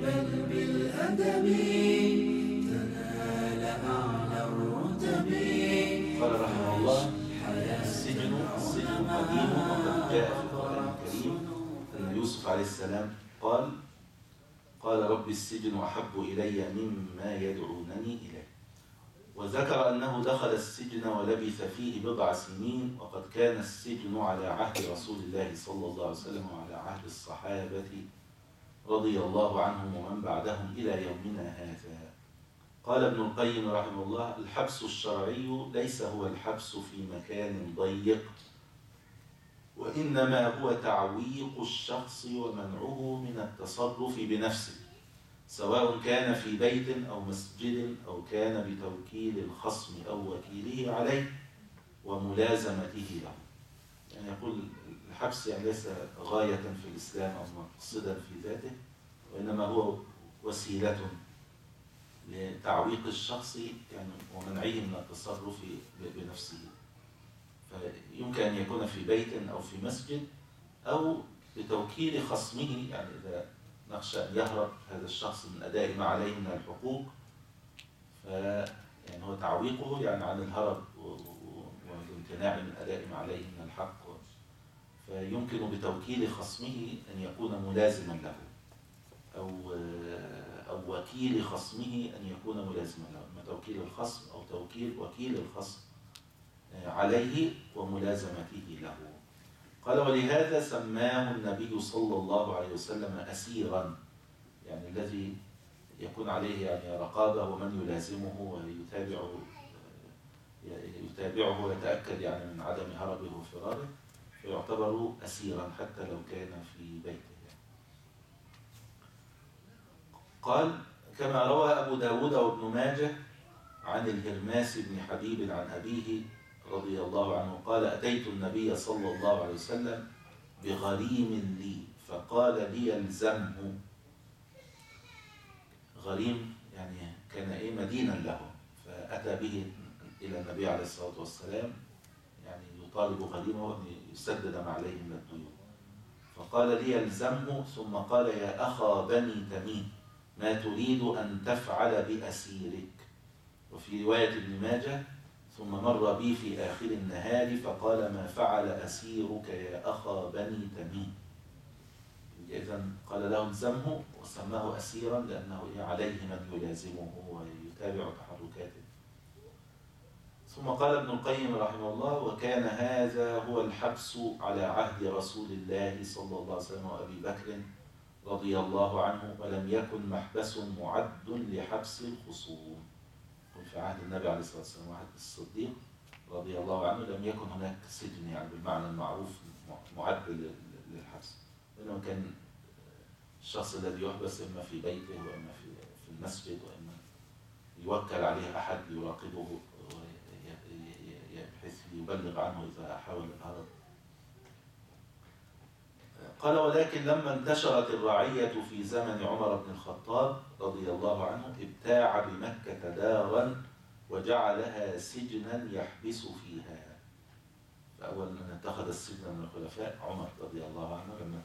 بل بالأدب تنال أعلى الرتب. قال رحمه الله: السجن قديم، وقد جاء في القرآن الكريم أن يوسف عليه السلام قال رب السجن أحب إلي مما يدعونني إليه. وذكر أنه دخل السجن ولبث فيه بضع سنين، وقد كان السجن على عهد رسول الله صلى الله عليه وسلم وعلى عهد الصحابة رضي الله عنهم ومن بعدهم إلى يومنا هذا. قال ابن القيم رحمه الله: الحبس الشرعي ليس هو الحبس في مكان ضيق، وإنما هو تعويق الشخص ومنعه من التصرف بنفسه، سواء كان في بيت أو مسجد أو كان بتوكيل الخصم أو وكيله عليه وملازمته له. يعني يقول الحبس يعني ليس غاية في الإسلام أو مقصدا في ذاته، وإنما هو وسيلة لتعويق الشخص يعني ومنعه من التصرف بنفسه. فيمكن أن يكون في بيت أو في مسجد أو بتوكيل خصمه، يعني إذا نخشى أن يهرب هذا الشخص من أداء ما عليه من الحقوق، يعني هو تعويقه يعني عن الهرب والامتناع من أداء ما عليه من الحق. فيمكن بتوكيل خصمه أن يكون ملازما له، أو وكيل خصمه أن يكون ملازما له، أما توكيل الخصم أو توكيل وكيل الخصم عليه وملازمته له. قال: ولهذا سماه النبي صلى الله عليه وسلم أسيرا، يعني الذي يكون عليه يعني رقابة ومن يلازمه ويتابعه ويتأكد يعني من عدم هربه وفراره، فيعتبر أسيرا حتى لو كان في بيته. قال: كما روى أبو داود وابن ماجه عن الهرماس بن حبيب عن أبيه رضي الله عنه قال: أتيت النبي صلى الله عليه وسلم بغريم لي فقال لي الزمه. غريم يعني كان مدينا له، فأتى به إلى النبي عليه الصلاة والسلام يعني يطالب غريمه أن يسدد ما عليه من الديون، فقال لي الزمه، ثم قال: يا أخا بني تميم، ما تريد أن تفعل بأسيرك؟ وفي رواية ابن ماجه: ثم مر بي في آخر النهار فقال: ما فعل أسيرك يا أخا بني تميم؟ إذن قال له الزمه وسماه أسيرا لأنه عليه من يلازمه ويتابع تحركاته. ثم قال ابن القيم رحمه الله: وكان هذا هو الحبس على عهد رسول الله صلى الله عليه وسلم وأبي بكر رضي الله عنه، ولم يكن محبس معد لحبس الخصوم. في عهد النبي عليه الصلاة والسلام وعهد الصديق رضي الله عنه لم يكن هناك سجن يعني بالمعنى المعروف معد للحبس، لأنه كان الشخص الذي يحبس إما في بيته وإما في المسجد، وإما يوكل عليه أحد يراقبه بحيث يبلغ عنه إذا حاول الهرب. قال: ولكن لما انتشرت الرعية في زمن عمر بن الخطاب رضي الله عنه ابتاع بمكة دارا وجعلها سجنا يحبس فيها. فأول من اتخذ السجن من الخلفاء عمر رضي الله عنه، لما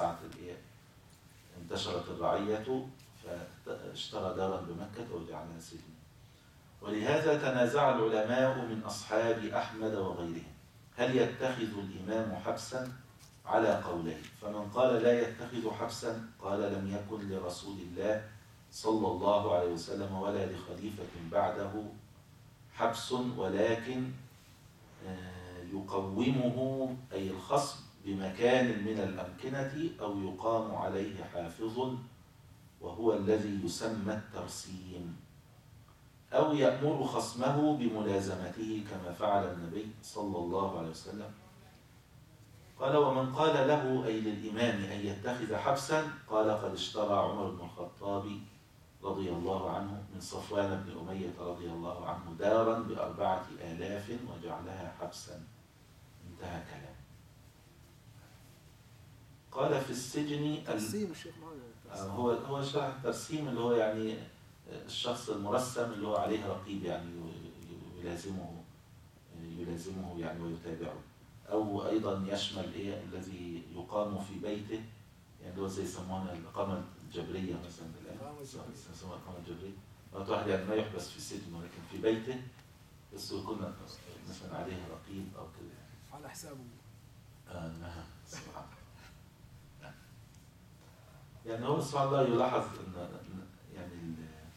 انتشرت الرعية فاشترى دارا بمكة وجعلها سجنا. ولهذا تنازع العلماء من أصحاب أحمد وغيرهم هل يتخذ الإمام حبسا؟ على قولين. فمن قال لا يتخذ حبسا قال: لم يكن لرسول الله صلى الله عليه وسلم ولا لخليفة بعده حبس، ولكن يقومه أي الخصم بمكان من الأمكنة أو يقام عليه حافظ، وهو الذي يسمى الترسيم، أو يأمر خصمه بملازمته كما فعل النبي صلى الله عليه وسلم. قال: ومن قال له أي للإمام أن يتخذ حبسا قال: قد اشترى عمر بن الخطاب رضي الله عنه من صفوان بن أمية رضي الله عنه دارا ب4,000 وجعلها حبسا. انتهى كلام. قال: في السجن هو شرح الترسيم اللي هو يعني الشخص المرسم اللي هو عليه رقيب يعني يلازمه يعني ويتابعه، أو أيضا يشمل الذي يقام في بيته، يعني هو زي يسمونه الإقامة الجبرية مثلا الآن إقامة جبرية. اسمها إقامة جبرية. واحد يعني ما يحبس في السجن ولكن في بيته، بس يكون مثلا عليه رقيب أو كده على حسابه. نعم سبحان الله. يعني هو سبحان الله يلاحظ أن يعني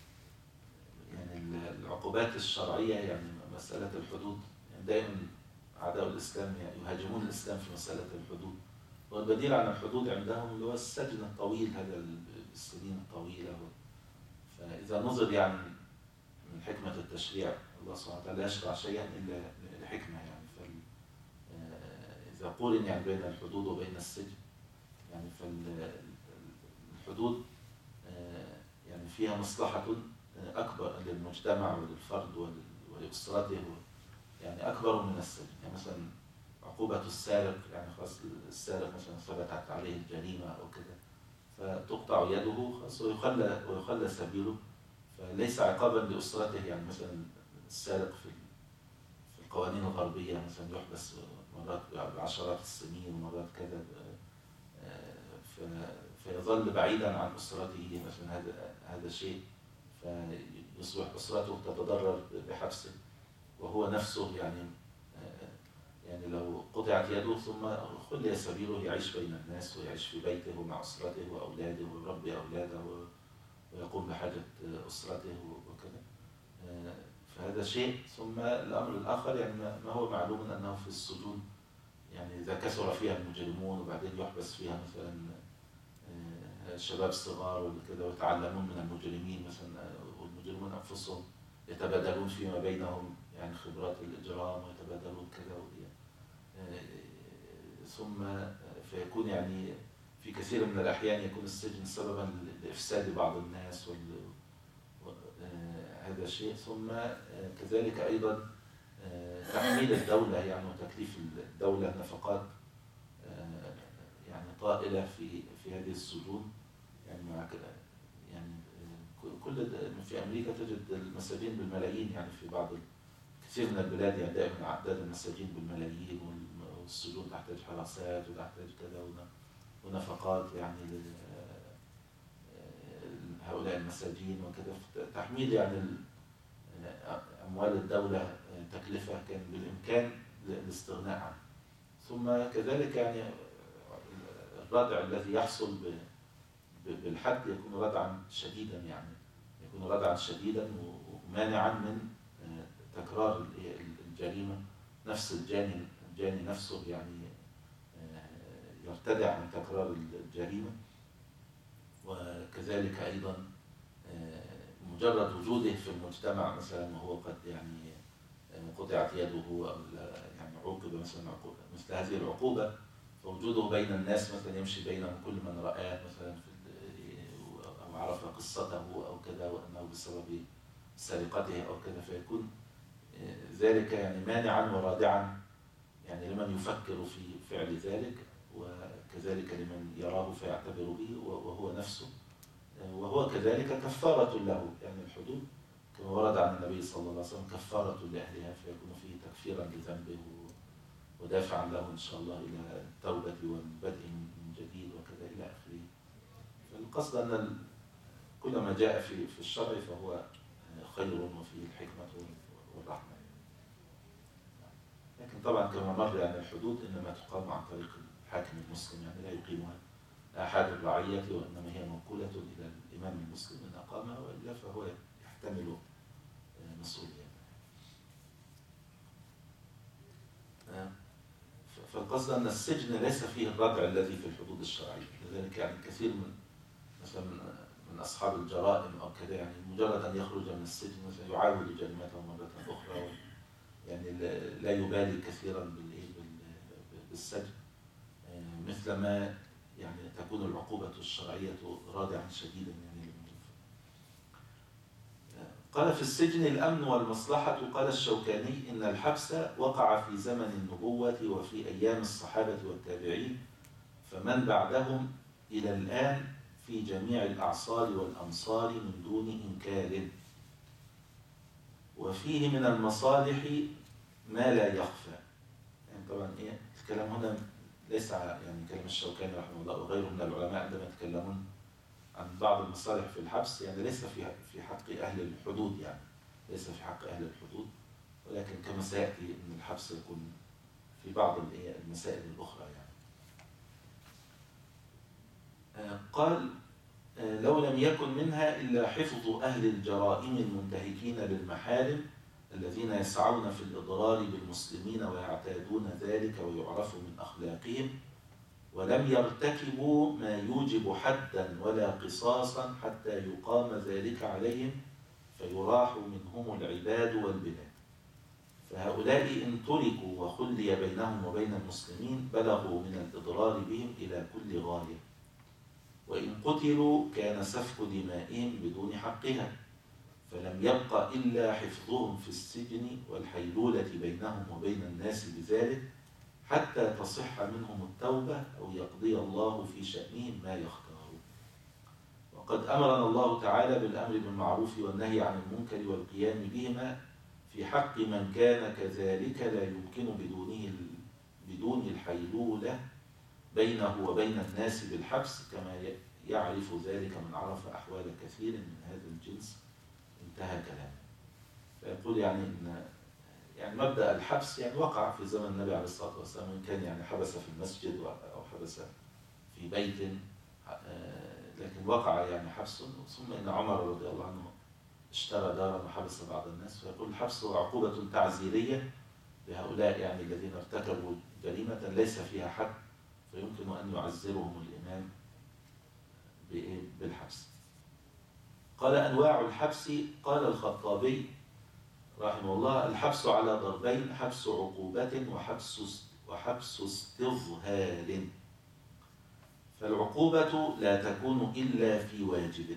العقوبات الشرعية، يعني مسألة الحدود، يعني دائما أعداء الإسلام يهاجمون الإسلام في مسألة الحدود، والبديل عن الحدود عندهم اللي هو السجن الطويل، هذا السنين الطويلة. فإذا نظر يعني من حكمة التشريع، الله سبحانه وتعالى يشرع شيئا إلا لحكمة، يعني إذا قورن يعني بين الحدود وبين السجن، يعني فالحدود يعني فيها مصلحة أكبر للمجتمع وللفرد ولأسرته، يعني أكبر من السجن. يعني مثلا عقوبة السارق، يعني خاص السارق مثلا ثبتت عليه الجريمة أو كده، فتقطع يده خاص ويخلى سبيله، فليس عقابا لأسرته. يعني مثلا السارق في القوانين الغربية مثلا يحبس مرات بعشرات السنين ومرات كذا، فيظل بعيدا عن أسرته مثلا، هذا شيء، فيصبح أسرته تتضرر بحبسه، وهو نفسه يعني لو قطعت يده ثم خلي سبيله يعيش بين الناس ويعيش في بيته ومع أسرته وأولاده ويربي أولاده ويقوم بحاجة أسرته وكذا. فهذا شيء. ثم الأمر الآخر يعني ما هو معلوم أنه في السجون، يعني إذا كثر فيها المجرمون وبعدين يحبس فيها مثلا شباب صغار وكذا ويتعلمون من المجرمين مثلا، والمجرمون أنفسهم يتبادلون فيما بينهم يعني خبرات الإجرام ويتبادلون كذا، ثم فيكون يعني في كثير من الأحيان يكون السجن سببا لإفساد بعض الناس هذا شيء. ثم كذلك أيضا تحميل الدولة يعني وتكليف الدولة نفقات يعني طائلة في هذه السجون، يعني مع يعني في أمريكا تجد المساجين بالملايين، يعني في بعض كثير من البلاد يعني دائما أعداد المساجين بالملايين، والسجون تحتاج حراسات وتحتاج كذا ونفقات يعني هؤلاء المساجين وكذا. تحميل يعني أموال الدولة تكلفة كان بالإمكان الاستغناء عنه. ثم كذلك يعني الردع الذي يحصل بالحد يكون ردعا شديدا، يعني يكون ردعا شديدا ومانعا من تكرار الجريمة. نفس الجاني نفسه يعني يرتدع من تكرار الجريمة. وكذلك أيضا مجرد وجوده في المجتمع مثلا وهو قد يعني قطعت يده أو يعني عوقب مثلا مثل هذه العقوبة، فوجوده بين الناس مثلا يمشي بينهم كل من رآه مثلا أو عرف قصته أو كذا وأنه بسبب سرقته أو كذا، فيكون ذلك يعني مانعا ورادعا يعني لمن يفكر في فعل ذلك، وكذلك لمن يراه فيعتبر به وهو نفسه، وهو كذلك كفارة له. يعني الحدود كما ورد عن النبي صلى الله عليه وسلم كفارة لأهلها، فيكون فيه تكفيرا لذنبه ودافعا له إن شاء الله إلى التوبة والبدء من جديد وكذا إلى آخره. فالقصد أن كل ما جاء في الشرع فهو خير وفيه الحكمة والرحمة. لكن طبعا كما مر يعني الحدود إنما تقام عن طريق الحاكم المسلم، يعني لا يقيمها أحد الرعية، وإنما هي موكولة إلى الإمام المسلم إن أقامها، وإلا فهو يحتمل مسؤولية. فالقصد أن السجن ليس فيه الردع الذي في الحدود الشرعية. لذلك يعني كثير مثلا من أصحاب الجرائم أو كذا، يعني مجرد أن يخرج من السجن مثلا يعاود جريمته مرة أخرى، يعني لا يبالي كثيرا بالسجن، مثل ما يعني تكون العقوبة الشرعية رادعا شديدا. يعني قال في السجن الأمن والمصلحة. قال الشوكاني إن الحبس وقع في زمن النبوة وفي أيام الصحابة والتابعين، فمن بعدهم إلى الآن في جميع الأعصار والأمصار من دون إنكار، وفيه من المصالح ما لا يخفى. يعني طبعا الكلام هنا ليس يعني كلام الشوكاني رحمه الله وغيره من العلماء عندما يتكلمون عن بعض المصالح في الحبس، يعني ليس في حق أهل الحدود، يعني ليس في حق أهل الحدود، ولكن كما سيأتي أن الحبس يكون في بعض المسائل الأخرى يعني. قال لو لم يكن منها إلا حفظ أهل الجرائم المنتهكين للمحارم الذين يسعون في الإضرار بالمسلمين ويعتادون ذلك ويعرف من أخلاقهم، ولم يرتكبوا ما يوجب حدا ولا قصاصا حتى يقام ذلك عليهم فيراح منهم العباد والبلاد. فهؤلاء إن تركوا وخلي بينهم وبين المسلمين بلغوا من الإضرار بهم إلى كل غاية، وإن قتلوا كان سفك دمائهم بدون حقها، فلم يبق إلا حفظهم في السجن والحيلولة بينهم وبين الناس بذلك حتى تصح منهم التوبة أو يقضي الله في شأنهم ما يختار. وقد أمرنا الله تعالى بالأمر بالمعروف والنهي عن المنكر والقيام بهما في حق من كان كذلك لا يمكن بدون الحيلولة بينه وبين الناس بالحبس، كما يعرف ذلك من عرف أحوال كثير من هذا الجنس. انتهى كلامه. فيقول يعني مبدأ الحبس يعني وقع في زمن النبي عليه الصلاة والسلام، وإن كان يعني حبس في المسجد أو حبس في بيت، لكن وقع يعني حبس. ثم إن عمر رضي الله عنه اشترى دارا وحبس بعض الناس. فيقول الحبس عقوبة تعزيرية لهؤلاء يعني الذين ارتكبوا جريمة ليس فيها حد، فيمكن أن يعزرهم الإمام بالحبس. قال أنواع الحبس. قال الخطابي رحمه الله: الحبس على ضربين: حبس عقوبة وحبس استظهار. فالعقوبة لا تكون إلا في واجب،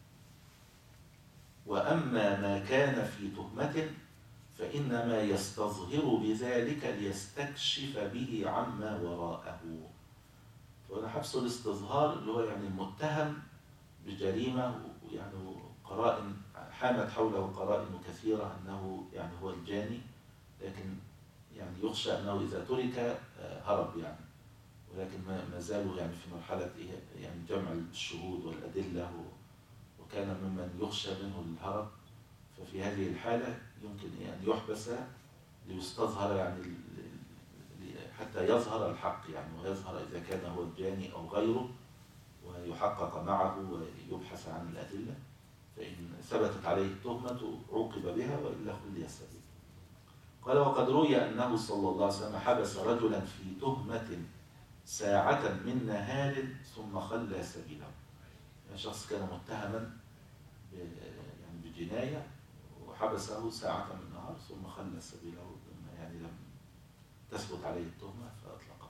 وأما ما كان في تهمة فإنما يستظهر بذلك ليستكشف به عما وراءه. وأنا حبس الاستظهار اللي هو يعني المتهم بجريمة يعني قرائن حامت حوله قرائن كثيرة أنه يعني هو الجاني، لكن يعني يخشى أنه إذا ترك هرب يعني، ولكن ما زالوا يعني في مرحلة يعني جمع الشهود والأدلة، وكان ممن يخشى منه الهرب. ففي هذه الحالة يمكن أن يحبس ليستظهر يعني حتى يظهر الحق يعني، ويظهر إذا كان هو الجاني أو غيره، ويحقق معه ويبحث عن الأدلة. فإن ثبتت عليه التهمة عوقب بها، وإلا خلي السبيل. قال: وقد روي أنه صلى الله عليه وسلم حبس رجلا في تهمة ساعة من نهار ثم خلى سبيله. يعني شخص كان متهما يعني بجناية وحبسه ساعة من نهار ثم خلى سبيله، يعني لم تثبت عليه التهمة فأطلقه.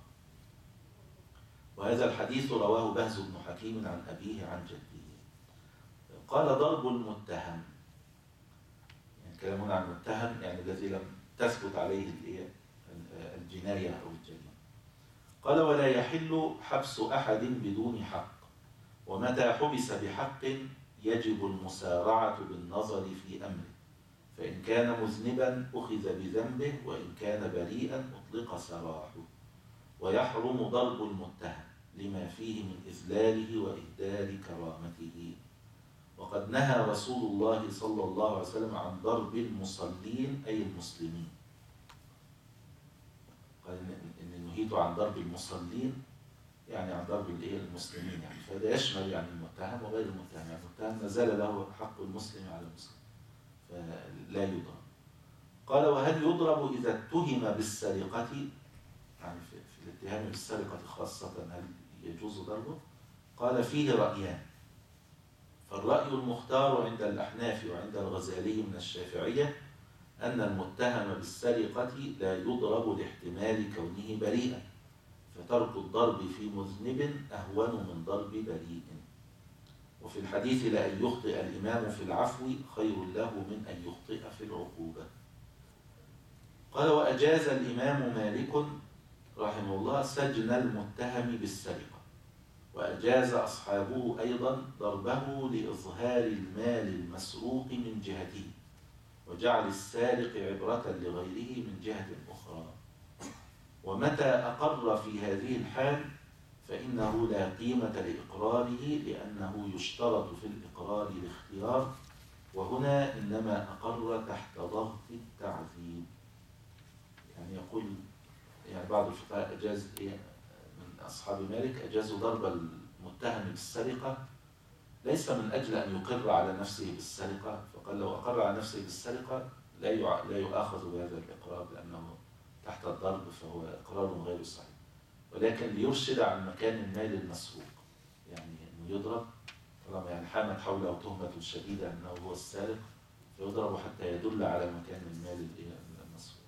وهذا الحديث رواه بهز بن حكيم عن أبيه عن جده. قال: ضرب المتهم. يعني كلامنا عن المتهم يعني الذي لم تثبت عليه الجناية أو الجريمة. قال: ولا يحل حبس أحد بدون حق، ومتى حبس بحق يجب المسارعة بالنظر في أمره، فإن كان مذنبا أخذ بذنبه، وإن كان بريئا أطلق سراحه. ويحرم ضرب المتهم لما فيه من إذلاله وإهدار كرامته. وقد نهى رسول الله صلى الله عليه وسلم عن ضرب المصلين أي المسلمين. قال إن نهيت عن ضرب المصلين يعني عن ضرب المسلمين يعني، فهذا يشمل يعني المتهم وغير المتهم. يعني المتهم ما زال له حق المسلم على المسلم فلا يضرب. قال: وهل يضرب إذا اتهم بالسرقة؟ يعني في الاتهام بالسرقة خاصة هل يجوز ضربه؟ قال: فيه رأيان. فالرأي المختار عند الأحناف وعند الغزالي من الشافعية أن المتهم بالسرقة لا يضرب لاحتمال كونه بريئا، فترك الضرب في مذنب أهون من ضرب بريء. وفي الحديث: لأن يخطئ الإمام في العفو خير له من أن يخطئ في العقوبة. قال: وأجاز الإمام مالك رحمه الله سجن المتهم بالسرقة، وأجاز أصحابه أيضا ضربه لإظهار المال المسروق من جهته، وجعل السارق عبرة لغيره من جهة أخرى. ومتى أقر في هذه الحال فإنه لا قيمة لإقراره لأنه يشترط في الإقرار الاختيار، وهنا إنما أقر تحت ضغط التعذيب. يعني يقول يعني بعض الفقهاء أجاز من أصحاب مالك أجازوا ضرب المتهم بالسرقة ليس من أجل أن يقر على نفسه بالسرقة، فقال لو أقر على نفسه بالسرقة لا يؤاخذ بهذا الإقرار لأنه تحت الضرب فهو إقرار غير صحيح، ولكن ليرشد عن مكان المال المسروق، يعني أنه يضرب طالما يعني حامت حوله تهمة شديدة أنه هو السارق فيضرب حتى يدل على مكان المال المسروق،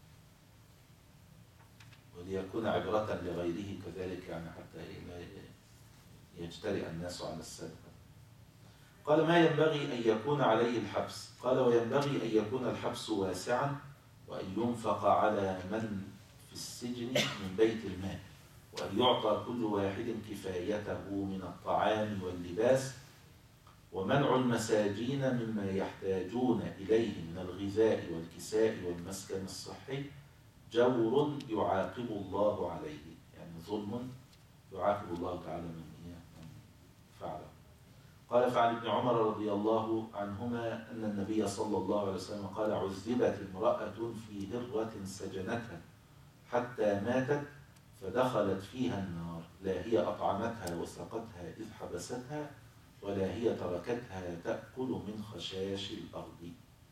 وليكون عبرة لغيره كذلك، يعني حتى لا يجترئ الناس على السرقة. قال ما ينبغي أن يكون عليه الحبس؟ قال وينبغي أن يكون الحبس واسعا وأن ينفق على من في السجن من بيت المال، وأن يعطى كل واحد كفايته من الطعام واللباس، ومنع المساجين مما يحتاجون إليه من الغذاء والكساء والمسكن الصحي جور يعاقب الله عليه، يعني ظلم يعاقب الله تعالى من فعله. قال فعن ابن عمر رضي الله عنهما أن النبي صلى الله عليه وسلم قال عذبت امرأة في هرة سجنتها حتى ماتت فدخلت فيها النار، لا هي أطعمتها وسقتها إذ حبستها ولا هي تركتها تأكل من خشاش الأرض.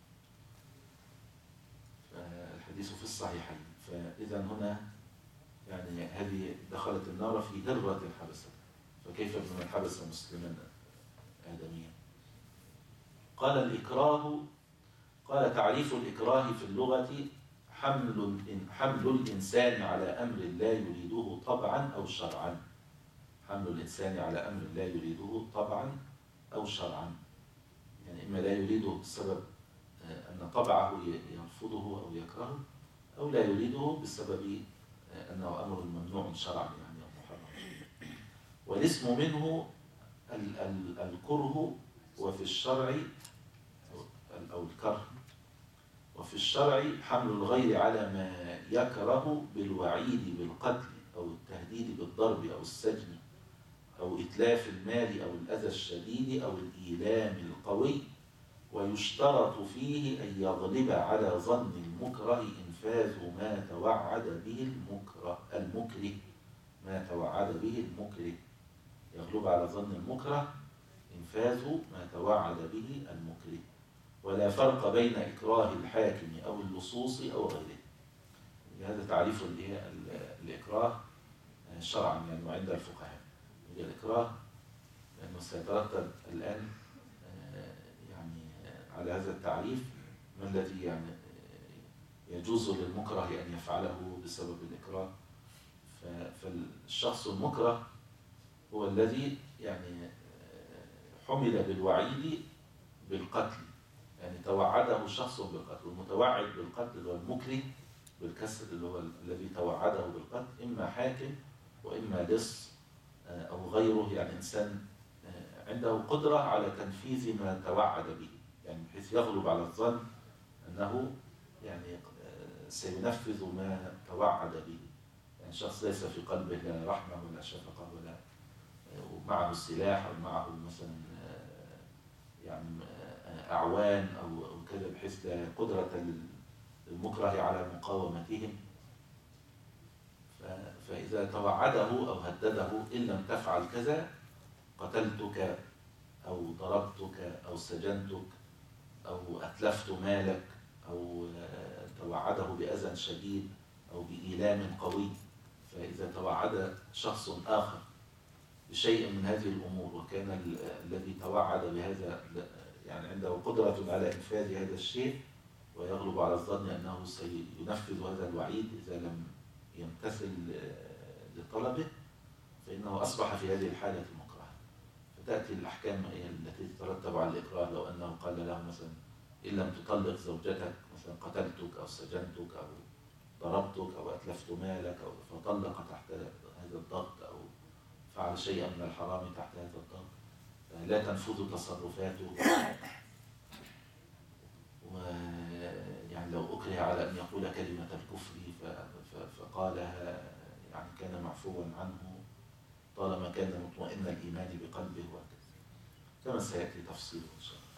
الحديث في الصحيحين. فإذا هنا يعني هذه دخلت النار في هرة حبستها، فكيف بمن حبس مسلما آدميا؟ قال الإكراه، قال تعريف الإكراه في اللغة حمل الإنسان على أمر لا يريده طبعا أو شرعا، حمل الإنسان على أمر لا يريده طبعا أو شرعا، يعني إما لا يريده بسبب أن طبعه يرفضه أو يكرهه، أو لا يريده بسبب أنه أمر ممنوع شرعا يعني أو محرم. والاسم منه الكره، وفي الشرع أو الكره، وفي الشرع حمل الغير على ما يكره بالوعيد بالقتل أو التهديد بالضرب أو السجن أو إتلاف المال أو الأذى الشديد أو الإيلام القوي، ويشترط فيه أن يغلب على ظن المكره إنفاذ ما توعد به المكره ما توعد به المكره، يغلب على ظن المكره إنفاذ ما توعد به المكره. ولا فرق بين إكراه الحاكم أو اللصوص أو غيره. هذا تعريف الإكراه شرعا يعني وعند الفقهاء. الإكراه لأنه سيترتب الآن يعني على هذا التعريف ما الذي يعني يجوز للمكره أن يفعله بسبب الإكراه. فالشخص المكره هو الذي يعني حمل بالوعيد بالقتل، يعني توعده شخص بالقتل، والمتوعد بالقتل اللي هو المكره بالكسر اللي هو الذي توعده بالقتل، إما حاكم وإما لص أو غيره، يعني إنسان عنده قدرة على تنفيذ ما توعد به، يعني بحيث يغلب على الظن أنه يعني سينفذ ما توعد به، يعني شخص ليس في قلبه لا رحمة ولا شفقة ولا ومعه السلاح أو معه مثلا يعني أعوان أو كذا، بحيث لا قدرة للمكره على مقاومتهم. فإذا توعده أو هدده إن لم تفعل كذا قتلتك أو ضربتك أو سجنتك أو أتلفت مالك أو توعده بأذى شديد أو بإيلام قوي، فإذا توعد شخص آخر بشيء من هذه الأمور وكان الذي توعد بهذا يعني عنده قدرة على إنفاذ هذا الشيء ويغلب على الظن أنه سينفذ هذا الوعيد إذا لم يمتثل لطلبه، فإنه أصبح في هذه الحالة مكرها. فتأتي الأحكام التي تترتب على الإكراه، لو أنه قال له مثلا إن لم تطلق زوجتك مثلا قتلتك أو سجنتك أو ضربتك أو أتلفت مالك أو فطلق تحت هذا الضغط أو فعل شيئا من الحرام تحت هذا الضغط لا تنفذ تصرفاته. ويعني لو أكره على أن يقول كلمة الكفر فقالها يعني كان معفوا عنه، طالما كان مطمئن الإيمان بقلبه وهكذا، كما سيأتي تفصيله إن شاء الله.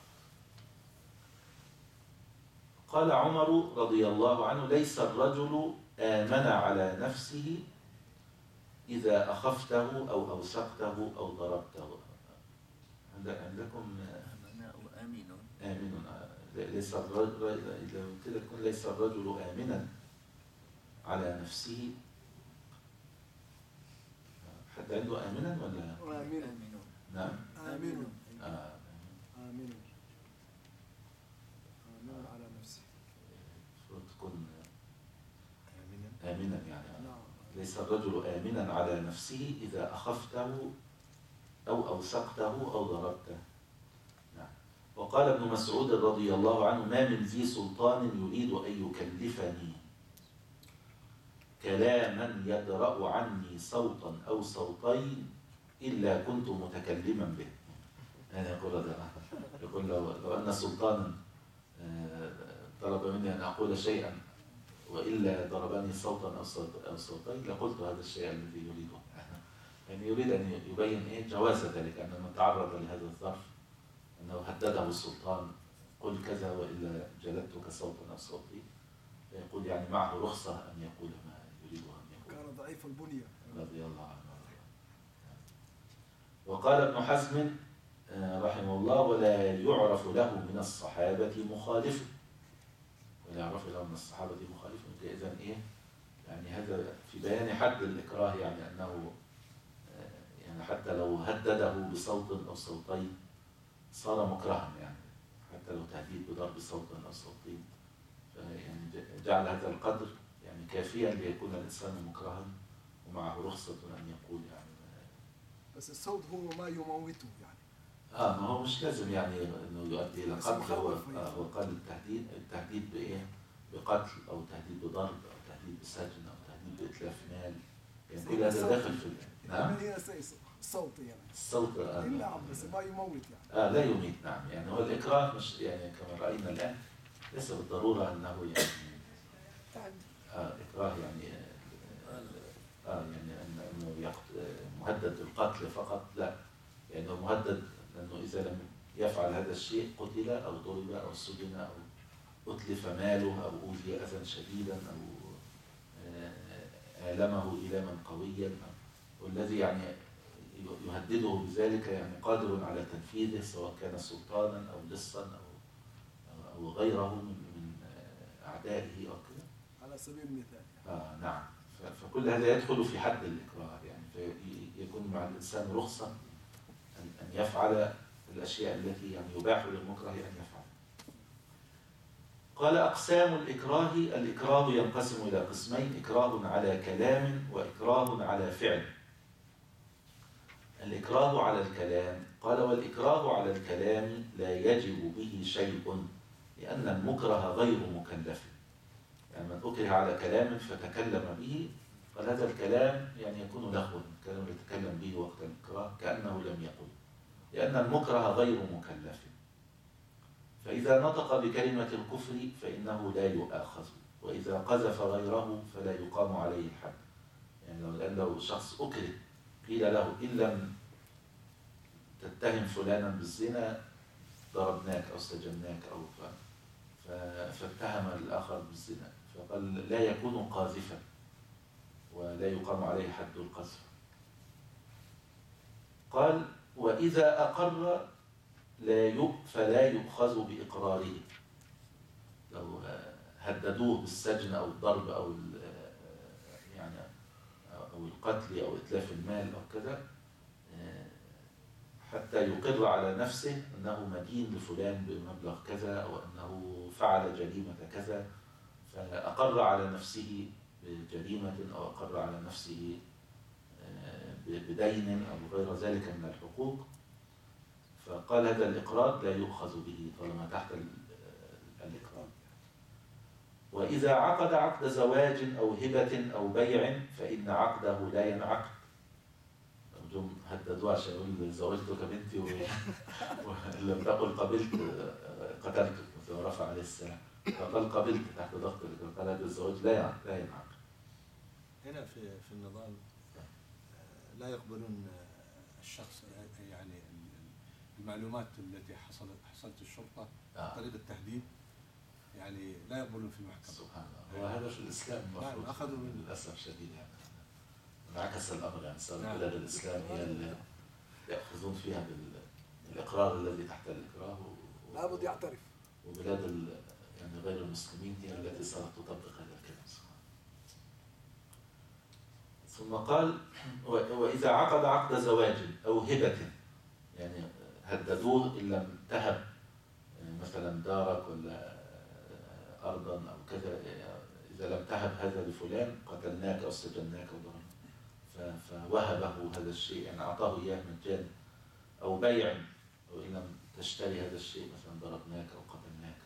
قال عمر رضي الله عنه: ليس الرجل آمن على نفسه إذا أخفته أو أوثقته أو ضربته. عندكم آمن. ليس الرجل، إذا قلت لكم ليس الرجل آمنا على نفسه. حد عنده آمنا ولا؟ آمن. نعم. آمن. آمن على نفسه. المفروض تكون آمنا يعني. ليس الرجل آمنا على نفسه إذا أخفته أو أوثقته أو ضربته. نعم. وقال ابن مسعود رضي الله عنه: ما من ذي سلطان يريد أن يكلفني كلاما يدرأ عني صوتا أو صوتين إلا كنت متكلما به. يعني يقول لو أن سلطانا طلب مني أن أقول شيئا وإلا ضربني صوتا أو صوتين لقلت هذا الشيء الذي يريده. يعني يريد أن يبين جواز ذلك، أن من تعرض لهذا الظرف أنه هدده السلطان: قل كذا وإلا جلدتك صوتا أو صوتين، فيقول يعني معه رخصة أن يقول ما يريد أن يقول. كان ضعيف البنية رضي الله عنه. وقال ابن حزم رحمه الله: ولا يعرف له من الصحابة مخالف. ولا يعرف له من الصحابة مخالف. إذن يعني هذا في بيان حد الإكراه، يعني أنه يعني حتى لو هدده بصوت أو صوتين صار مكرها، يعني حتى لو تهديد بضرب صوت أو صوتين، يعني جعل هذا القدر يعني كافيا ليكون الإنسان مكرها ومعه رخصة أن يقول يعني. بس الصوت هو ما يموته يعني. ما هو مش لازم يعني انه يؤدي الى قتل. هو قال التهديد بايه؟ بقتل او تهديد بضرب او تهديد بسجن او تهديد باتلاف مال، يعني كل هذا داخل في نعم. هي الصوت يعني. الصوت نعم، بس ما يموت يعني. لا يميت. نعم. يعني هو الاكراه مش يعني كما راينا الان ليس بالضروره انه يعني اكراه يعني يعني انه مهدد بالقتل فقط، لا، يعني هو مهدد لأنه إذا لم يفعل هذا الشيء قتل أو ضرب أو سجن أو أتلف ماله أو أوذي أذى شديدا أو آلمه إلاما قويا، والذي يعني يهدده بذلك يعني قادر على تنفيذه، سواء كان سلطانا أو لصا أو غيره من أعدائه أو كذا، على سبيل المثال. نعم. فكل هذا يدخل في حد الإكراه، يعني فيكون مع الإنسان رخصة أن يفعل الأشياء التي يعني يباح للمكره أن يفعل. قال: أقسام الإكراه: الإكراه ينقسم إلى قسمين: إكراه على كلام وإكراه على فعل. الإكراه على الكلام. قال: والإكراه على الكلام لا يجب به شيء لأن المكره غير مكلف. يعني من أكره على كلام فتكلم به، قال هذا الكلام يعني يكون لغوا، الكلام اللي يتكلم به وقت الإكراه كأنه لم يقل، لأن المكره غير مكلف. فإذا نطق بكلمة الكفر فإنه لا يؤاخذ، وإذا قذف غيره فلا يقام عليه الحد. يعني لو شخص أكره قيل له: إن لم تتهم فلانا بالزنا ضربناك أو سجناك أو فاتهم الآخر بالزنا، فقال لا يكون قاذفا ولا يقام عليه حد القذف. قال: وإذا أقر فلا يؤخذ بإقراره. لو هددوه بالسجن أو الضرب أو يعني أو القتل أو إتلاف المال أو كذا، حتى يقر على نفسه أنه مدين لفلان بمبلغ كذا أو أنه فعل جريمة كذا، فأقر على نفسه بجريمة أو أقر على نفسه بدين أو غير ذلك من الحقوق، فقال هذا الإقرار لا يؤخذ به طالما تحت الإقرار. وإذا عقد عقد زواج أو هبة أو بيع فإن عقده لا ينعقد. جم هددوا عشان يقول زوجتك بنتي ولم تقل قبلت قتلتك، ورفع عليه السلام، فقال قبلت تحت ضغط الإقرار، قال هذا الزواج لا ينعقد. هنا في النظام لا يقبلون الشخص يعني المعلومات التي حصلت الشرطة طريقة التهديد، يعني لا يقبلون في المحكمة. سبحان الله. وهذا في الإسلام نعم أخذوا للأسف شديد يعني انعكس الأمر، يعني صار نعم. بلاد الإسلام هي اللي يأخذون فيها بالإقرار الذي تحت الإكراه لابد يعترف. وبلاد يعني غير المسلمين هي التي صارت تطبق هذا الكلام. ثم قال وإذا عقد عقد زواج أو هبة، يعني هددوه إن لم تهب مثلا دارك ولا أرضا أو كذا، إذا لم تهب هذا لفلان قتلناك أو سجناك أو ضربناك، فوهبه هذا الشيء، يعني أعطاه إياه مجانا، أو بيع، أو إن لم تشتري هذا الشيء مثلا ضربناك أو قتلناك،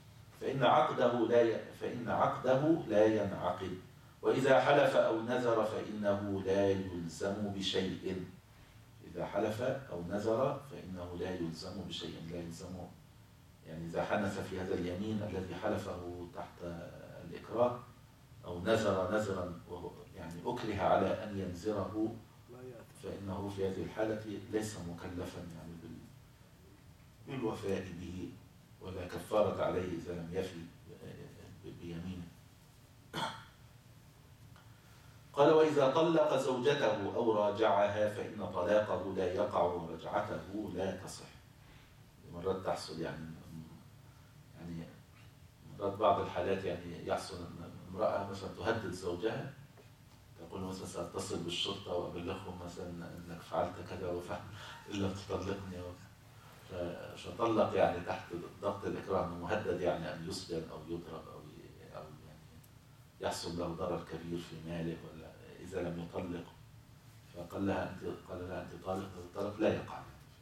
فإن عقده لا ينعقد. وإذا حلف أو نذر فإنه لا يلزم بشيء. إذا حلف أو نذر فإنه لا يلزم بشيء، لا يلزم، يعني إذا حنث في هذا اليمين الذي حلفه تحت الإكراه، أو نذر نذرا يعني أكره على أن ينذره، فإنه في هذه الحالة ليس مكلفا يعني بالوفاء به، ولا كفارة عليه إذا لم يفي بيمينه. قال وإذا طلق زوجته أو راجعها فإن طلاقه لا يقع ورجعته لا تصح. مرات تحصل يعني مرات بعض الحالات يعني يحصل أن امرأة مثلا تهدد زوجها، تقول مثلا سأتصل بالشرطة وأبلغهم مثلا أنك فعلت كذا وفعل إلا تطلقني، فطلق يعني تحت ضغط الإكراه، أنه مهدد يعني أن يسجن أو يضرب أو يعني يحصل له ضرر كبير في ماله، ولا إذا لم يطلق فقال لها أنت طالق، الطلاق لا يقع.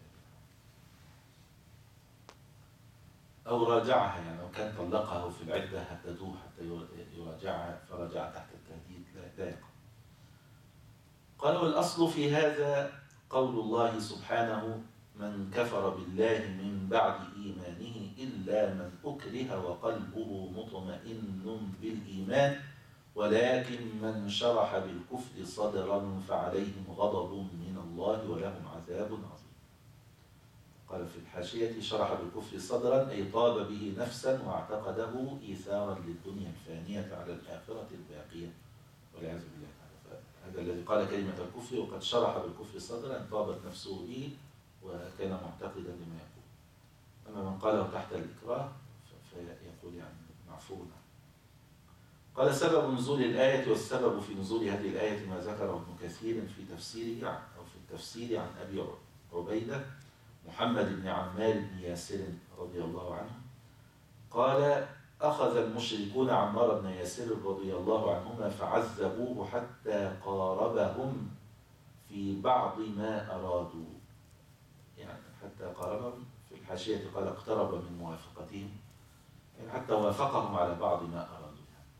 أو راجعها، يعني لو كان طلقها في العدة هددوه حتى يراجعها فرجع تحت التهديد لا يقع. قال والأصل في هذا قول الله سبحانه من كفر بالله من بعد إيمانه إلا من أكره وقلبه مطمئن بالإيمان ولكن من شرح بالكفر صدرا فعليهم غضب من الله ولهم عذاب عظيم. قال في الحاشية شرح بالكفر صدرا أي طاب به نفسا واعتقده إيثارا للدنيا الفانية على الآخرة الباقية والعياذ بالله تعالى. هذا الذي قال كلمة الكفر وقد شرح بالكفر صدرا طابت نفسه به وكان معتقدا لما يقول. أما من قاله تحت الإكراه فيقول يعني معفو عنه. قال سبب نزول الآية والسبب في نزول هذه الآية ما ذكره ابن كثير في تفسيره أو في التفسير عن أبي عبيدة محمد بن عمار بن ياسر رضي الله عنه قال أخذ المشركون عمار بن ياسر رضي الله عنهما فعذبوه حتى قاربهم في بعض ما أرادوا، يعني حتى قاربهم في الحاشية قال اقترب من موافقتهم، يعني حتى وافقهم على بعض ما أرادوا.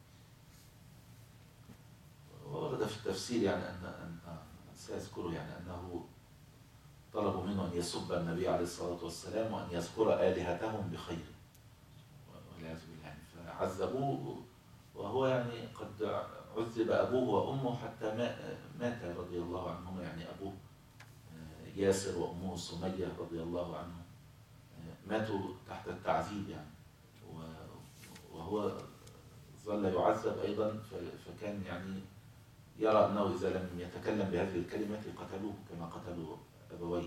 وورد في التفسير يعني أن سأذكره يعني أنه طلبوا منه أن يسب النبي عليه الصلاة والسلام وأن يذكر آلهتهم بخير والعياذ بالله، يعني فعذبوه وهو يعني قد عذب أبوه وأمه حتى مات رضي الله عنهم، يعني أبوه ياسر وأمه سمية رضي الله عنهم ماتوا تحت التعذيب يعني، وهو ظل يعذب أيضا، فكان يعني يرى أنه إذا لم يتكلم بهذه الكلمة قتلوه كما قتلوا أبويه،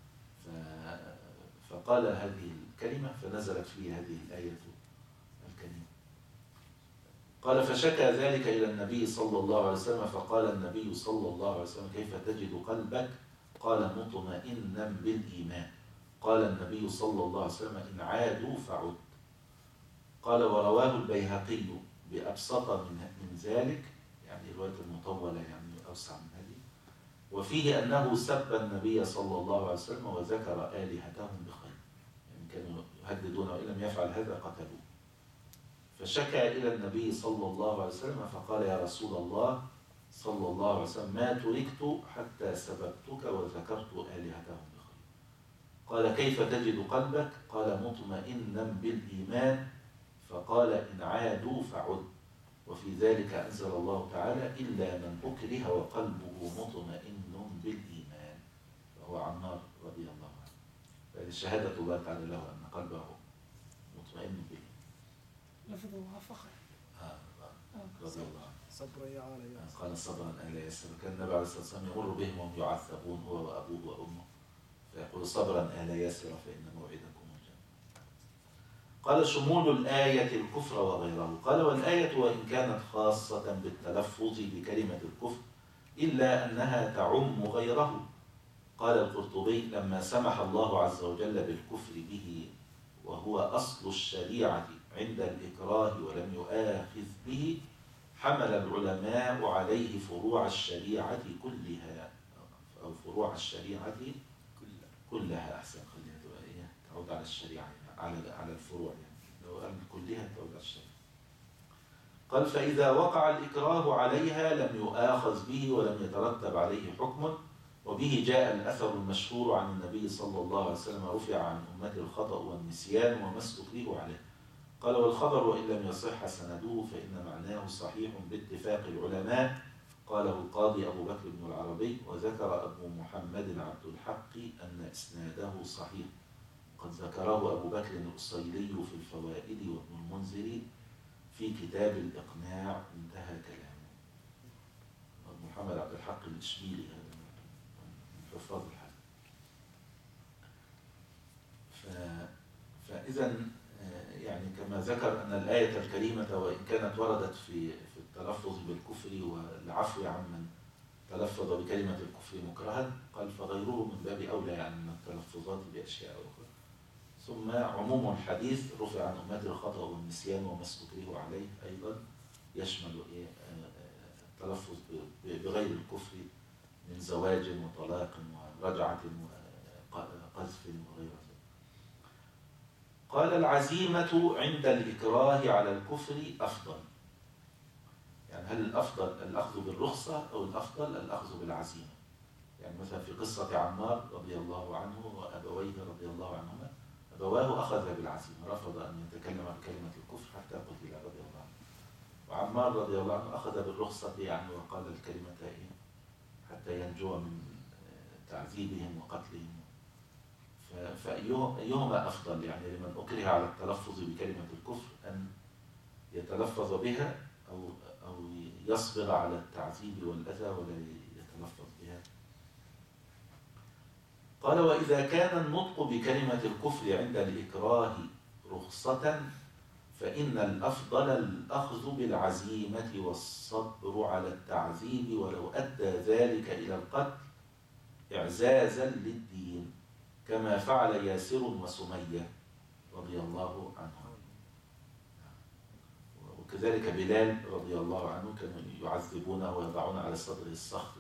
فقال هذه الكلمة فنزلت فيه هذه الآية الكريمة. قال فشكى ذلك إلى النبي صلى الله عليه وسلم فقال النبي صلى الله عليه وسلم كيف تجد قلبك؟ قال مطمئنا بالإيمان. قال النبي صلى الله عليه وسلم إن عادوا فعد. قال ورواه البيهقي بأبسط من ذلك، يعني رواية المطولة يعني أوسع من هذه، وفيه أنه سب النبي صلى الله عليه وسلم وذكر آلهتهم بخير، يعني كانوا يهددون وإن لم يفعل هذا قتلوه. فشكى إلى النبي صلى الله عليه وسلم فقال يا رسول الله صلى الله عليه وسلم ما تركت حتى سببتك وذكرت آلهتهم بخير. قال كيف تجد قلبك؟ قال مطمئنا بالإيمان. فقال إن عادوا فعد. وفي ذلك أنزل الله تعالى إلا من أكره وقلبه مطمئن بالإيمان، وهو عمار رضي الله عنه. فهذه شهادة الله تعالى له أن قلبه مطمئن به. لفظ موافقة. رضي الله عنه. صبرا يا آل ياسر. قال صبرا آل ياسر. كان النبي عليه الصلاة والسلام يمر بهم وهم يعذبون هو وأبوه وأمه، فيقول صبرا آل ياسر فإن موعدكم الجنة. قال شمول الآية الكفر وغيره. قال والآية وإن كانت خاصة بالتلفظ بكلمة الكفر إلا أنها تعم غيره. قال القرطبي لما سمح الله عز وجل بالكفر به وهو أصل الشريعة عند الإكراه ولم يؤاخذ به، حمل العلماء عليه فروع الشريعة كلها، أو فروع الشريعة كلها. أحسن، خليها تبقى إيه، تعود على الشريعة، على الفروع يعني، لو قال كلها تعود على الشريعة. قال فإذا وقع الإكراه عليها لم يؤاخذ به ولم يترتب عليه حكم. وبه جاء الأثر المشهور عن النبي صلى الله عليه وسلم رفع عن أمتي الخطأ والنسيان وما استكره عليه. قال والخبر وإن لم يصح سنده فإن معناه صحيح باتفاق العلماء. قاله القاضي أبو بكر بن العربي. وذكر أبو محمد عبد الحق أن إسناده صحيح، قد ذكره أبو بكر الأصيلي في الفوائد وابن المنذر في كتاب الإقناع. انتهى كلامه. أبو محمد عبد الحق الإشبيلي هذا من حفاظ الحديث. فإذا يعني كما ذكر أن الآية الكريمة وإن كانت وردت في التلفظ بالكفر والعفو عمن تلفظ بكلمة الكفر مكرها، قال فغيره من باب أولى يعني من التلفظات بأشياء أخرى. ثم عموم الحديث رفع عن أمتي الخطأ والنسيان وما استكره عليه أيضا يشمل التلفظ بغير الكفر من زواج وطلاق ورجعة وقذف وغير ذلك. قال العزيمة عند الإكراه على الكفر أفضل. يعني هل الأفضل الأخذ بالرخصة أو الأفضل الأخذ بالعزيمة؟ يعني مثلا في قصة عمار رضي الله عنه وأبويه رضي الله عنهما، أبواه أخذ بالعزيمة، رفض أن يتكلم بكلمة الكفر حتى قتل رضي الله عنه. وعمار رضي الله عنه أخذ بالرخصة يعني وقال الكلمة حتى ينجو من تعذيبهم وقتلهم. فأيهما أفضل؟ يعني لمن أكره على التلفظ بكلمة الكفر أن يتلفظ بها أو يصبر على التعذيب والأذى ولا يتلفظ بها. قال وإذا كان النطق بكلمة الكفر عند الإكراه رخصة فإن الأفضل الأخذ بالعزيمة والصبر على التعذيب ولو أدى ذلك إلى القتل إعزازا للدين، كما فعل ياسر وسمية رضي الله عنهم. وكذلك بلال رضي الله عنه كانوا يعذبونه ويضعون على صدره الصخر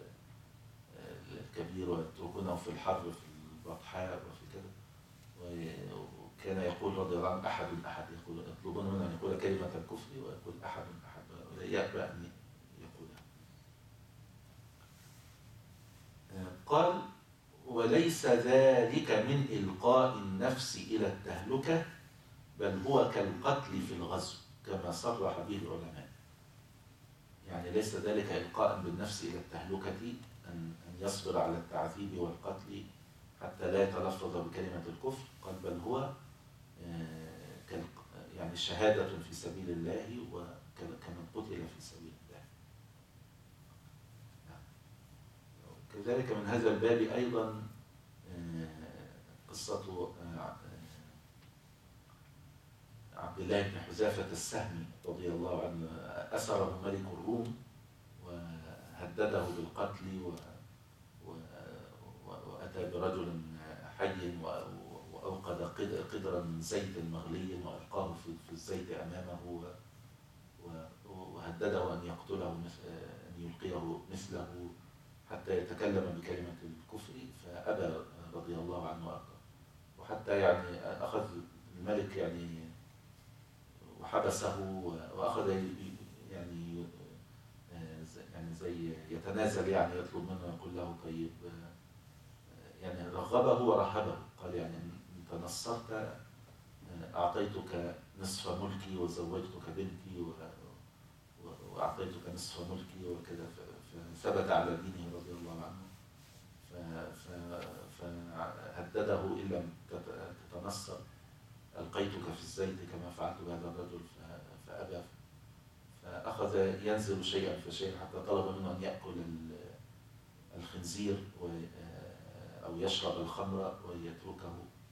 الكبير ويتركونه في الحر في البطحاء وفي كذا. وكان يقول رضي الله عنه أحد يقول، يطلبون منه أن يقول كلمة الكفر ويقول أحد ولا يأبى أن يقولها. قال وليس ذلك من إلقاء النفس إلى التهلكة، بل هو كالقتل في الغزو كما صرح به العلماء. يعني ليس ذلك إلقاء بالنفس إلى التهلكة أن يصبر على التعذيب والقتل حتى لا يتلفظ بكلمة الكفر، قال بل هو يعني شهادة في سبيل الله وكمن قتل في سبيل الله. كذلك من هذا الباب أيضا قصة عبد الله بن حذافة السهمي رضي الله عنه. أسره ملك الروم وهدده بالقتل وأتى برجل حي وأوقد قدرا من زيت مغلي وألقاه في الزيت أمامه وهدده أن يقتله أن يلقيه مثله حتى يتكلم بكلمة الكفر، فأبى رضي الله عنه وأرضاه. وحتى يعني أخذ الملك يعني وحبسه وأخذ يعني زي يتنازل، يعني يطلب منه يقول له طيب، يعني رغبه ورهبه. قال يعني أنت نصرت أعطيتك نصف ملكي وزوجتك بنتي وأعطيتك نصف ملكي وكذا، فثبت على دينه رضي الله عنه فهدده إن لم تتنصر ألقيتك في الزيت كما فعلت بهذا الرجل، فأبى، فأخذ ينزل شيئا فشيئا حتى طلب منه أن يأكل الخنزير أو يشرب الخمر ويتركه،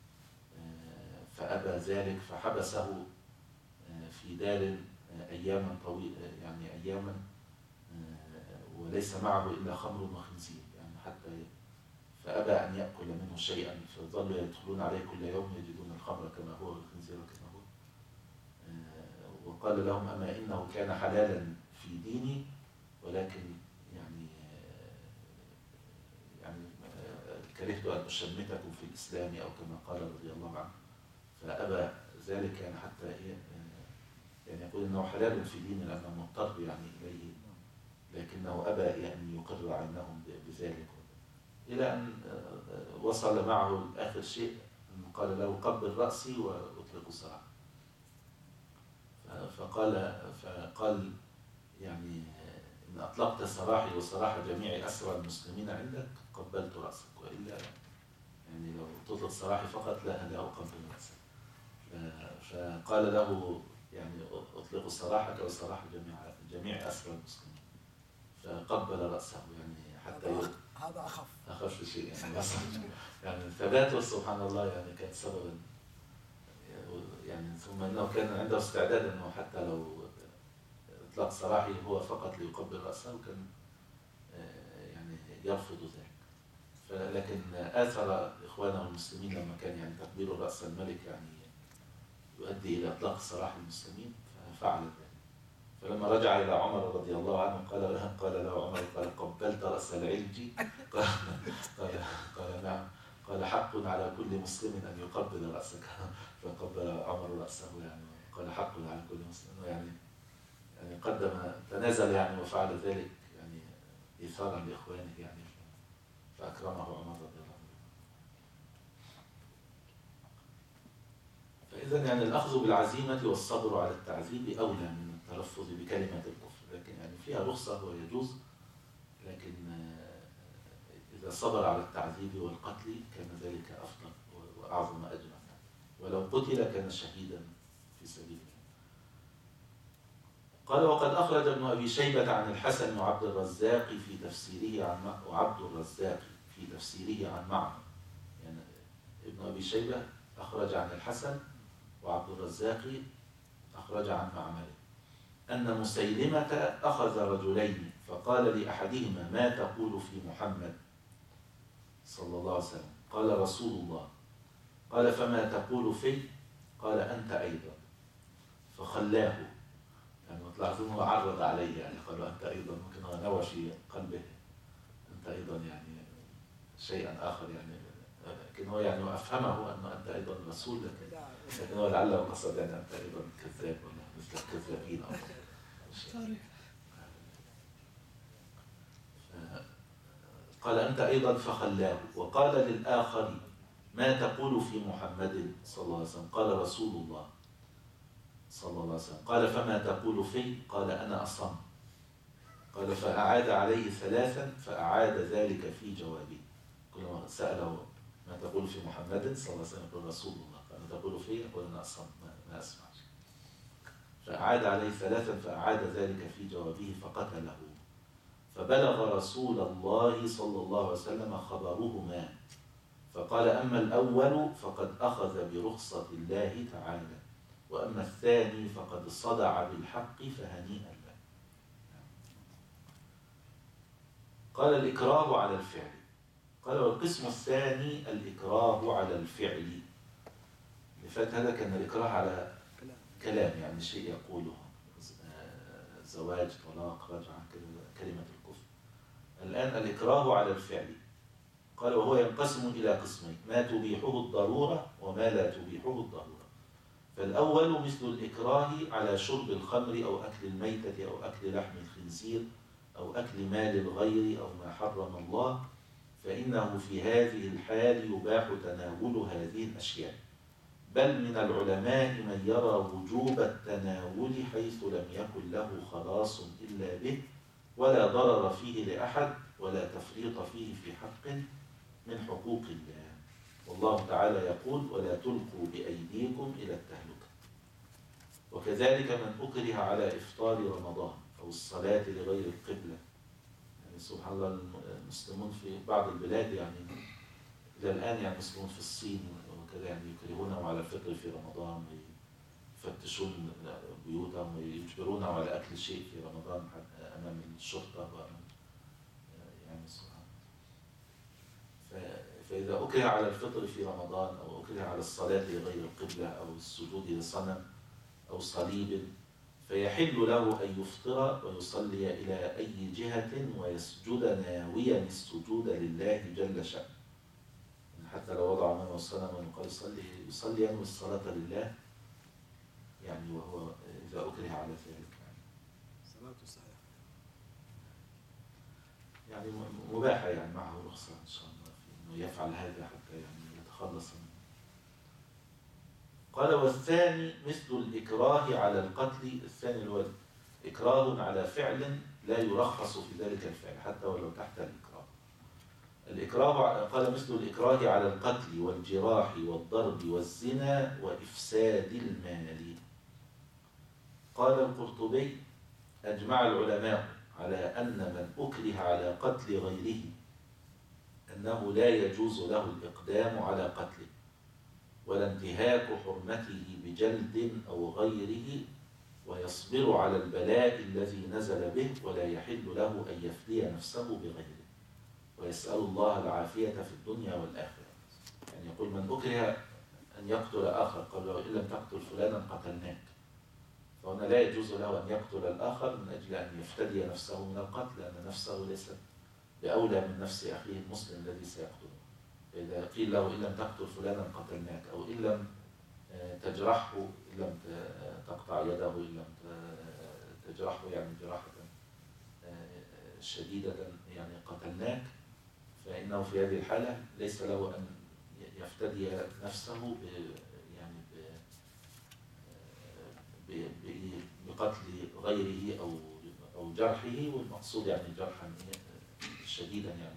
فأبى ذلك، فحبسه في دار أياما طويلة، يعني أياما، وليس معه إلا خمر وخنزير، يعني حتى فأبى أن يأكل منه شيئا، فظلوا يدخلون عليه كل يوم يجدون الخمر كما هو والخنزير كما هو. وقال لهم: أما إنه كان حلالا في ديني، ولكن يعني كرهت أن أشمتكم في الإسلام، أو كما قال رضي الله عنه. فأبى ذلك، يعني حتى يعني يقول إنه حلال في دينه لأنه مضطر يعني إليه، لكنه أبى أن يقر عينهم بذلك، إلى أن وصل معه آخر شيء أن قال له: قبل رأسي وأطلق سراحي. فقال يعني: إن أطلقت سراحي وسراح جميع أسرى المسلمين عندك قبلت رأسك، وإلا يعني لو تطلق سراحي فقط لا أقبل رأسك. فقال له: يعني أطلق سراحك وسراح جميع أسرى المسلمين، فقبل رأسه، يعني حتى هذا أخف شيء يعني ثباته سبحان الله يعني كان سببا، يعني ثم أنه كان عنده استعداد أنه حتى لو إطلاق سراحي هو فقط ليقبل رأسه، كان يعني يرفض ذلك. لكن آثر إخوانه المسلمين لما كان يعني تقبيل رأس الملك يعني يؤدي إلى إطلاق سراح المسلمين، ففعل ذلك. فلما رجع إلى عمر رضي الله عنه قال له عمر: قال: قبلت رأس العلج؟ قال: نعم. قال: حق على كل مسلم أن يقبل رأسك. فقبل عمر رأسه، يعني قال: حق على كل مسلم، يعني تنازل يعني وفعل ذلك يعني إيثارا لإخوانه، يعني فأكرمه عمر رضي الله عنه. فإذا يعني الأخذ بالعزيمة والصبر على التعذيب أولى من التلفظ بكلمة الكفر، لكن يعني فيها رخصة ويجوز، لكن إذا صبر على التعذيب والقتل كان ذلك أفضل وأعظم أجرا، ولو قتل كان شهيدا في سبيل الله. قال: وقد أخرج ابن أبي شيبة عن الحسن وعبد الرزاق في تفسيره عن معمر، يعني ابن أبي شيبة أخرج عن الحسن وعبد الرزاق أخرج عن معمر أن مسيلمة أخذ رجلين فقال لأحدهما: ما تقول في محمد صلى الله عليه وسلم؟ قال: رسول الله. قال: فما تقول في؟ قال: أنت أيضا. فخلاه، يعني تلاحظون هو عرض عليه، يعني قالوا أنت أيضا، ممكن هو نوى في قلبه أنت أيضا يعني شيئا آخر، يعني لكن هو يعني أفهمه أنه أنت أيضا رسول، لكن هو لعله قصد يعني أنت أيضا كذاب ولا مثل الكذابين أو شيء. قال: أنت أيضا. فخلاه. وقال للآخر: ما تقول في محمد صلى الله عليه وسلم؟ قال: رسول الله صلى الله عليه وسلم. قال: فما تقول في؟ قال: أنا أصم. قال: فأعاد عليه ثلاثا فأعاد ذلك في جوابه. كلما سأله: ما تقول في محمد صلى الله عليه وسلم؟ يقول: رسول الله. فما تقول في؟ يقول: أنا أصم، ما أسمع شيء. فأعاد عليه ثلاثا فأعاد ذلك في جوابه فقتله. فبلغ رسول الله صلى الله عليه وسلم خبرهما، فقال: أما الأول فقد أخذ برخصة الله تعالى، وأما الثاني فقد صدع بالحق فهنيئا له. قال: الإكراه على الفعل. قال: والقسم الثاني الإكراه على الفعل. اللي فات هذا كان الإكراه على كلام، يعني شيء يقوله، زواج، طلاق، رجعة، كلمة الكفر. الآن الإكراه على الفعل. قال: وهو ينقسم إلى قسمين: ما تبيحه الضرورة وما لا تبيحه الضرورة. فالأول مثل الإكراه على شرب الخمر أو أكل الميتة أو أكل لحم الخنزير أو أكل مال الغير أو ما حرم الله، فإنه في هذه الحال يباح تناول هذه الأشياء، بل من العلماء من يرى وجوب التناول حيث لم يكن له خلاص إلا به، ولا ضرر فيه لأحد ولا تفريط فيه في حق، من حقوق الله. والله تعالى يقول ولا تلقوا بأيديكم إلى التهلكة. وكذلك من أكره على إفطار رمضان أو الصلاة لغير القبلة. يعني سبحان الله المسلمون في بعض البلاد يعني إلى الآن يعني المسلمون في الصين وكذا يعني يكرهونهم على الفطر في رمضان ويفتشون بيوتهم ويجبرونهم على أكل شيء في رمضان أمام الشرطة وأمام يعني سبحان الله. فإذا أكره على الفطر في رمضان أو أكره على الصلاة لغير القبلة أو السجود لصنم أو صليب فيحل له أن يفطر ويصلي إلى أي جهة ويسجد ناويا السجود لله جل شأنه. حتى لو وضع أمامه صنما وقال يصلي ينوي الصلاة لله يعني وهو إذا أكره على ذلك صلاته صحيحة يعني مباحة يعني معه رخصة إن شاء الله في إنه يفعل هذا حتى يعني يتخلص منه. قال والثاني مثل الإكراه على القتل. الثاني هو إكراه على فعل لا يرخص في ذلك الفعل حتى ولو تحت الإكراه. الإكراه قال مثل الإكراه على القتل والجراح والضرب والزنا وإفساد المال. قال القرطبي أجمع العلماء على أن من أكره على قتل غيره أنه لا يجوز له الإقدام على قتله ولا انتهاك حرمته بجلد أو غيره ويصبر على البلاء الذي نزل به ولا يحل له أن يفدي نفسه بغيره ويسأل الله العافية في الدنيا والآخرة. يعني يقول من أكره أن يقتل آخر قال له إن لم تقتل فلانا قتلناك، فهنا لا يجوز له أن يقتل الآخر من أجل أن يفتدي نفسه من القتل لأن نفسه ليست بأولى من نفس أخيه المسلم الذي سيقتله. فإذا قيل له إن لم تقتل فلانا قتلناك أو إن لم تجرحه إن لم تقطع يده إن لم تجرحه يعني جراحة شديدة يعني قتلناك، فإنه في هذه الحالة ليس له أن يفتدي نفسه بقتل غيره أو جرحه، والمقصود يعني جرحا شديدا يعني.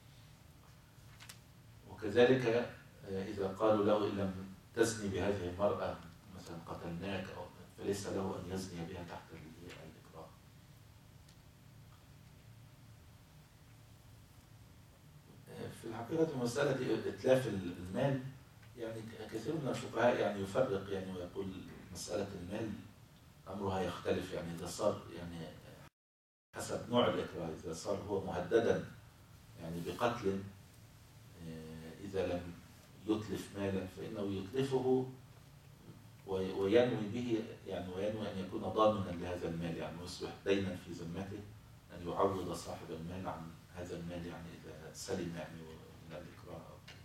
وكذلك إذا قالوا له إن لم تزني بهذه المرأة مثلا قتلناك فليس له أن يزني بها تحت الإكراه. في الحقيقة مسألة إتلاف المال يعني كثير من الفقهاء يعني يفرق يعني ويقول مسألة المال أمرها يختلف يعني إذا صار يعني حسب نوع الإكراه. إذا صار هو مهددا يعني بقتل إذا لم يتلف مالا فإنه يتلفه وينوي به يعني وينوي أن يكون ضامنا لهذا المال يعني ويصبح دينا في ذمته أن يعوض صاحب المال عن هذا المال يعني إذا سلم يعني من الإكراه.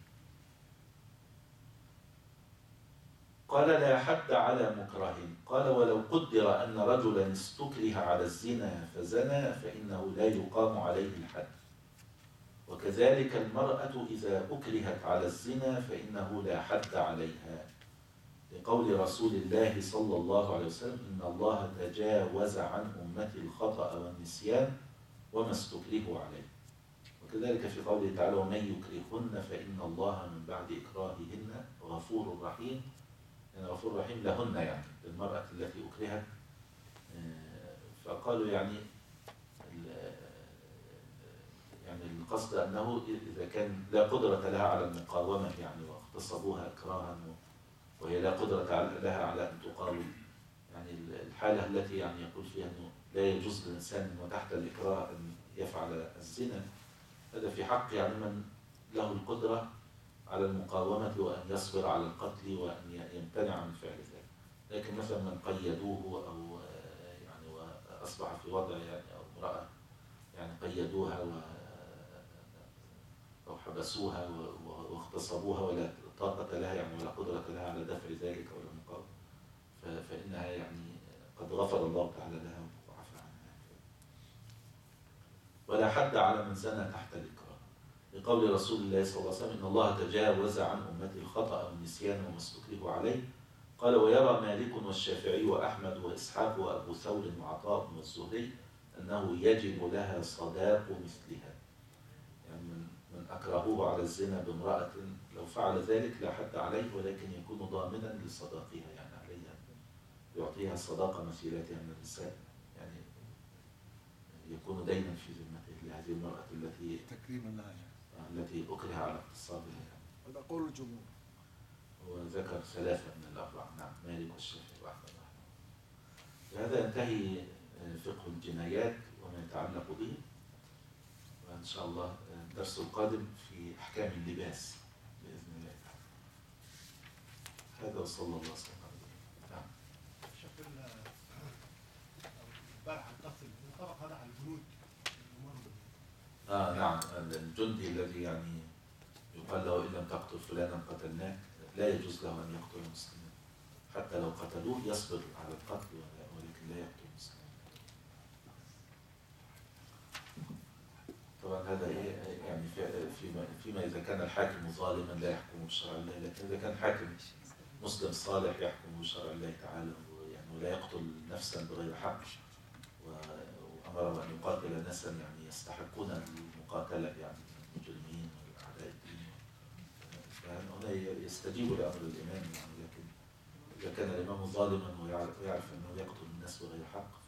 قال لا حد على مكره. قال ولو قدر أن رجلا استكره على الزنا فزنى فإنه لا يقام عليه الحد. وكذلك المرأة إذا أكرهت على الزنا فإنه لا حد عليها لقول رسول الله صلى الله عليه وسلم إن الله تجاوز عن أمتي الخطأ والنسيان وما استكرهوا عليه. وكذلك في قوله تعالى ومن يكرهن فإن الله من بعد إكراههن غفور رحيم. يعني غفور رحيم لهن يعني للمرأة التي أكرهت. فقالوا يعني القصد أنه إذا كان لا قدرة لها على المقاومة يعني واغتصبوها إكراها وهي لا قدرة لها على أن تقاوم يعني الحالة التي يعني يقول فيها أنه لا يجوز للإنسان وتحت الإكراه أن يفعل الزنا، هذا في حق يعني من له القدرة على المقاومة وأن يصبر على القتل وأن يمتنع من فعل ذلك. لكن مثلا من قيدوه أو يعني وأصبح في وضع يعني أو امرأة يعني قيدوها أو حبسوها واغتصبوها ولا طاقة لها يعني ولا قدرة لها على دفع ذلك أو المقاومة فإنها يعني قد غفر الله تعالى لها وعفى عنها. ولا حد على من زنى تحت الإكراه لقول رسول الله صلى الله عليه وسلم إن الله تجاوز عن أمتي الخطأ والنسيان وما استكرهوا عليه. قال ويرى مالك والشافعي وأحمد وإسحاق وأبو ثور وعطاء والزهري أنه يجب لها صداق مثلها. يعني من أكرهوه على الزنا بامرأة لو فعل ذلك لا حد عليه، ولكن يكون ضامنا لصداقها، يعني عليه يعطيها الصداقة مثيلتها من النساء، يعني يكون دينا في ذمته لهذه المرأة تكريما لها يعني. التي أكره على اغتصابها يعني. هذا قول الجمهور. وذكر ثلاثة من الأربعة، نعم، مالك والشافعي وأحمد وأحمد. بهذا ينتهي فقه الجنايات وما يتعلق به، وإن شاء الله الدرس القادم في أحكام اللباس بإذن الله تعالى. هذا وصلى الله وسلم على نبينا. نعم. شوف البارحة القتل انطبق هذا على الجنود. نعم، الجندي الذي يعني يقال له إن لم تقتل فلانا قتلناك، لا يجوز له أن يقتل المسلمين، حتى لو قتلوه يصبر على القتل ولكن لا يقتل المسلمين. طبعا هذا يعني فيما إذا كان الحاكم ظالما لا يحكم بشرع الله، لكن إذا كان حاكم مسلم صالح يحكم بشرع الله تعالى، يعني ولا يقتل نفسا بغير حق، وأمره أن يقاتل ناسا يعني يستحقون المقاتلة، يعني المجرمين والأعداء الدين، فهنا يستجيب لأمر الإمام يعني. لكن إذا كان الإمام ظالما ويعرف أنه يقتل الناس بغير حق